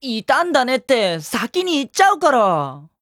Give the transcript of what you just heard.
傷んだねって先に言っちゃうから。